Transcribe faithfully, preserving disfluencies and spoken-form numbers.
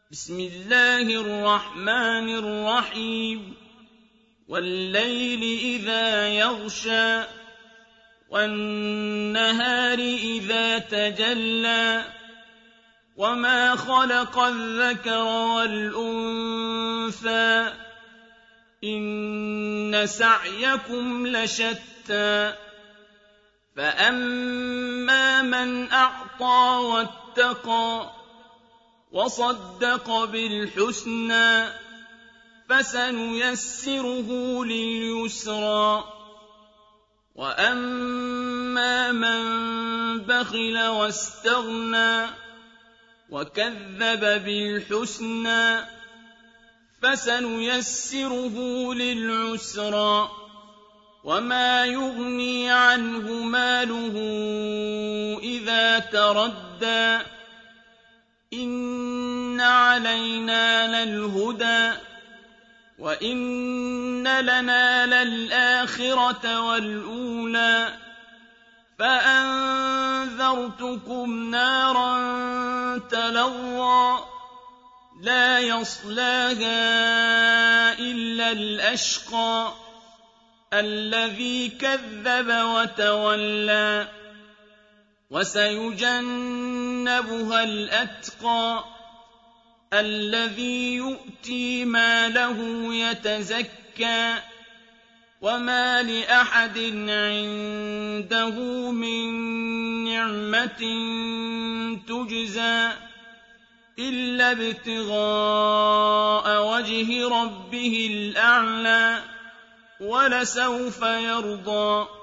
بسم الله الرحمن الرحيم والليل إذا يغشى والنهار إذا تجلى وما خلق الذكر والأنثى إن سعيكم لشتى فأما من أعطى واتقى وصدق بالحسنى فسنيسره لليسرى وأما من بخل واستغنى وكذب بالحسنى فسنيسره للعسرى وما يغني عنه ماله إذا تردى إن علينا للهدى وإن لنا للآخرة والأولى فأنذرتكم نارا تلظى لا يصلاها إلا الأشقى الذي كذب وتولى وسيجنبها الأتقى الذي يؤتي ماله يتزكى وما لأحد عنده من نعمة تجزى إلا ابتغاء وجه ربه الأعلى ولسوف يرضى